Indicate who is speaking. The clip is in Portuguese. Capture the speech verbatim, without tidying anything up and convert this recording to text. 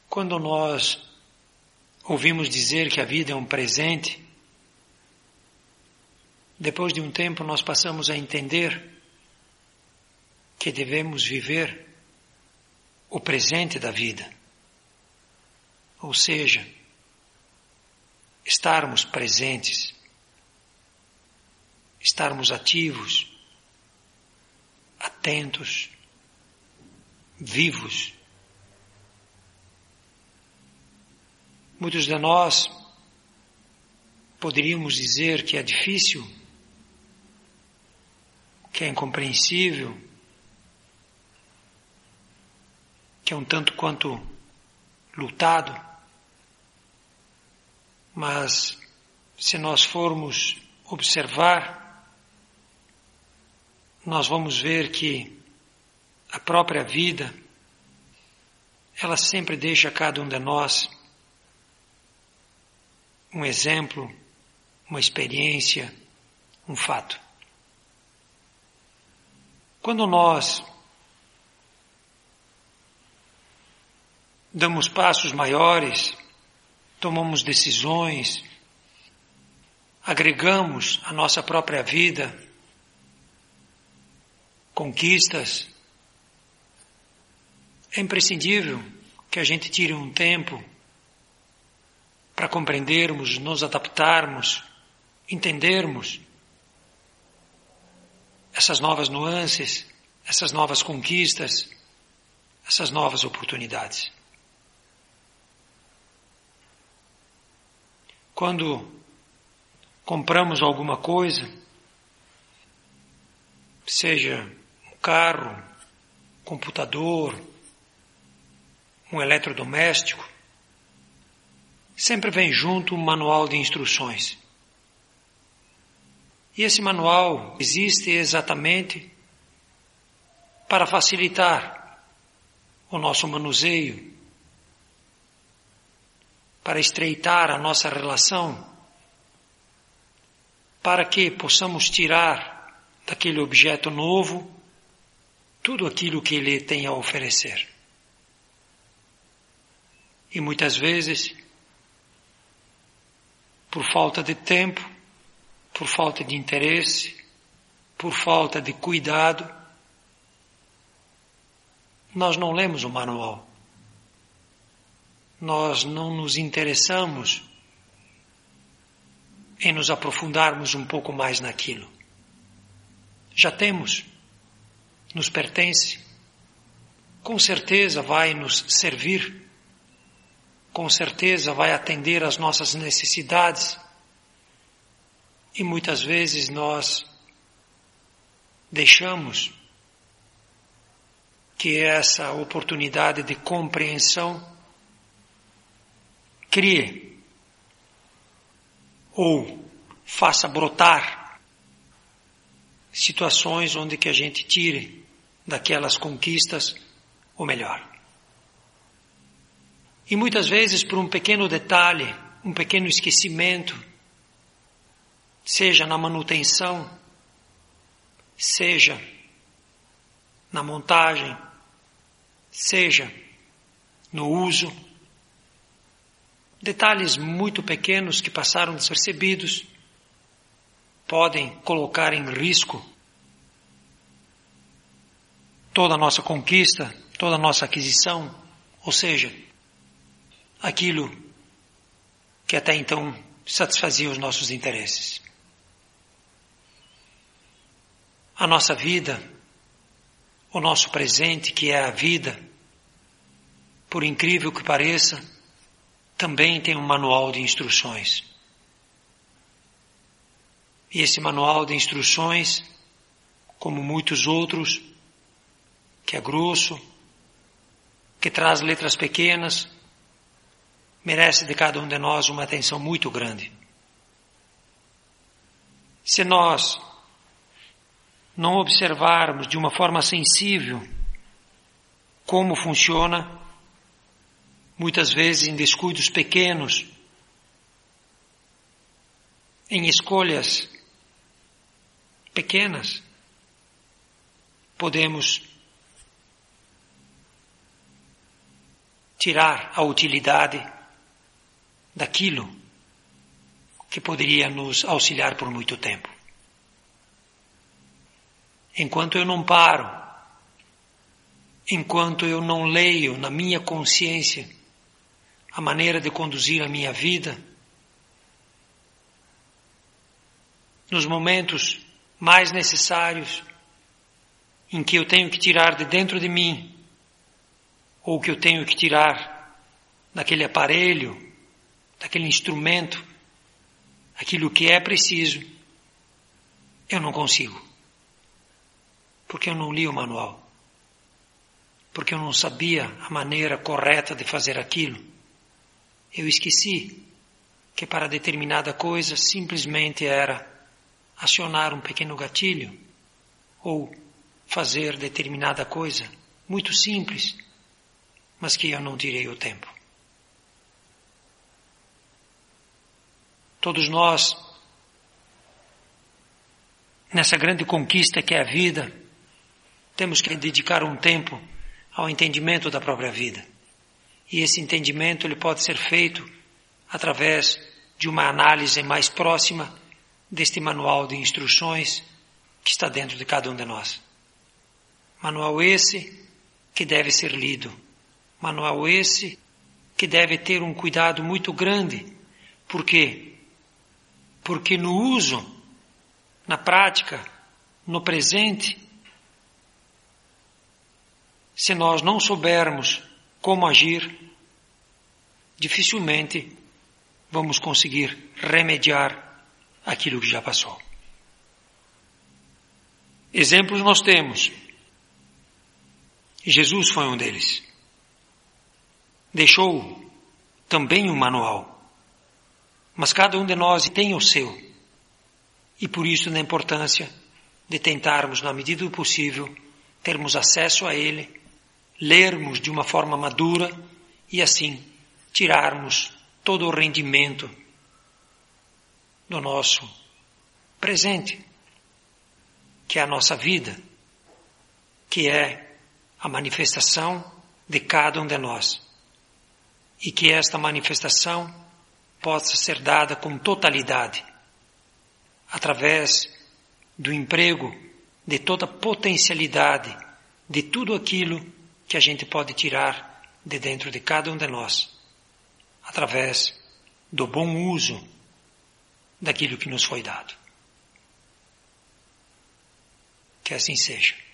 Speaker 1: Quando nós ouvimos dizer que a vida é um presente, depois de um tempo nós passamos a entender que devemos viver o presente da vida. Ou seja, estarmos presentes, estarmos ativos, atentos, vivos. Muitos de nós poderíamos dizer que é difícil, que é incompreensível, que é um tanto quanto lutado, mas se nós formos observar, nós vamos ver que a própria vida, ela sempre deixa a cada um de nós um exemplo, uma experiência, um fato. Quando nós damos passos maiores, tomamos decisões, agregamos à nossa própria vida conquistas, é imprescindível que a gente tire um tempo para compreendermos, nos adaptarmos, entendermos essas novas nuances, essas novas conquistas, essas novas oportunidades. Quando compramos alguma coisa, seja um carro, um computador, um eletrodoméstico, sempre vem junto um manual de instruções. E esse manual existe exatamente para facilitar o nosso manuseio, para estreitar a nossa relação, para que possamos tirar daquele objeto novo tudo aquilo que ele tem a oferecer. E muitas vezes, por falta de tempo, por falta de interesse, por falta de cuidado, nós não lemos o manual. Nós não nos interessamos em nos aprofundarmos um pouco mais naquilo. Já temos, nos pertence, com certeza vai nos servir, com certeza vai atender às nossas necessidades. E muitas vezes nós deixamos que essa oportunidade de compreensão crie ou faça brotar situações onde que a gente tire daquelas conquistas o melhor. E muitas vezes por um pequeno detalhe, um pequeno esquecimento, seja na manutenção, seja na montagem, seja no uso, detalhes muito pequenos que passaram despercebidos podem colocar em risco toda a nossa conquista, toda a nossa aquisição, ou seja, aquilo que até então satisfazia os nossos interesses. A nossa vida, o nosso presente, que é a vida, por incrível que pareça, também tem um manual de instruções. E esse manual de instruções, como muitos outros, que é grosso, que traz letras pequenas, merece de cada um de nós uma atenção muito grande. Se nós não observarmos de uma forma sensível como funciona, muitas vezes em descuidos pequenos, em escolhas pequenas, podemos tirar a utilidade daquilo que poderia nos auxiliar por muito tempo. Enquanto eu não paro, enquanto eu não leio na minha consciência a maneira de conduzir a minha vida, nos momentos mais necessários em que eu tenho que tirar de dentro de mim, ou que eu tenho que tirar daquele aparelho, daquele instrumento, aquilo que é preciso, eu não consigo. Porque eu não li o manual. Porque eu não sabia a maneira correta de fazer aquilo. Eu esqueci que para determinada coisa simplesmente era acionar um pequeno gatilho ou fazer determinada coisa muito simples, mas que eu não tirei o tempo. Todos nós, nessa grande conquista que é a vida, temos que dedicar um tempo ao entendimento da própria vida. E esse entendimento ele pode ser feito através de uma análise mais próxima deste manual de instruções que está dentro de cada um de nós. Manual esse que deve ser lido. Manual esse que deve ter um cuidado muito grande. Por quê? Porque no uso, na prática, no presente, se nós não soubermos como agir, dificilmente vamos conseguir remediar aquilo que já passou. Exemplos nós temos. Jesus foi um deles. Deixou também um manual. Mas cada um de nós tem o seu. E por isso a importância de tentarmos, na medida do possível, termos acesso a ele, lermos de uma forma madura e assim tirarmos todo o rendimento do nosso presente, que é a nossa vida, que é a manifestação de cada um de nós. E que esta manifestação possa ser dada com totalidade, através do emprego de toda a potencialidade de tudo aquilo que a gente pode tirar de dentro de cada um de nós, através do bom uso daquilo que nos foi dado. Que assim seja.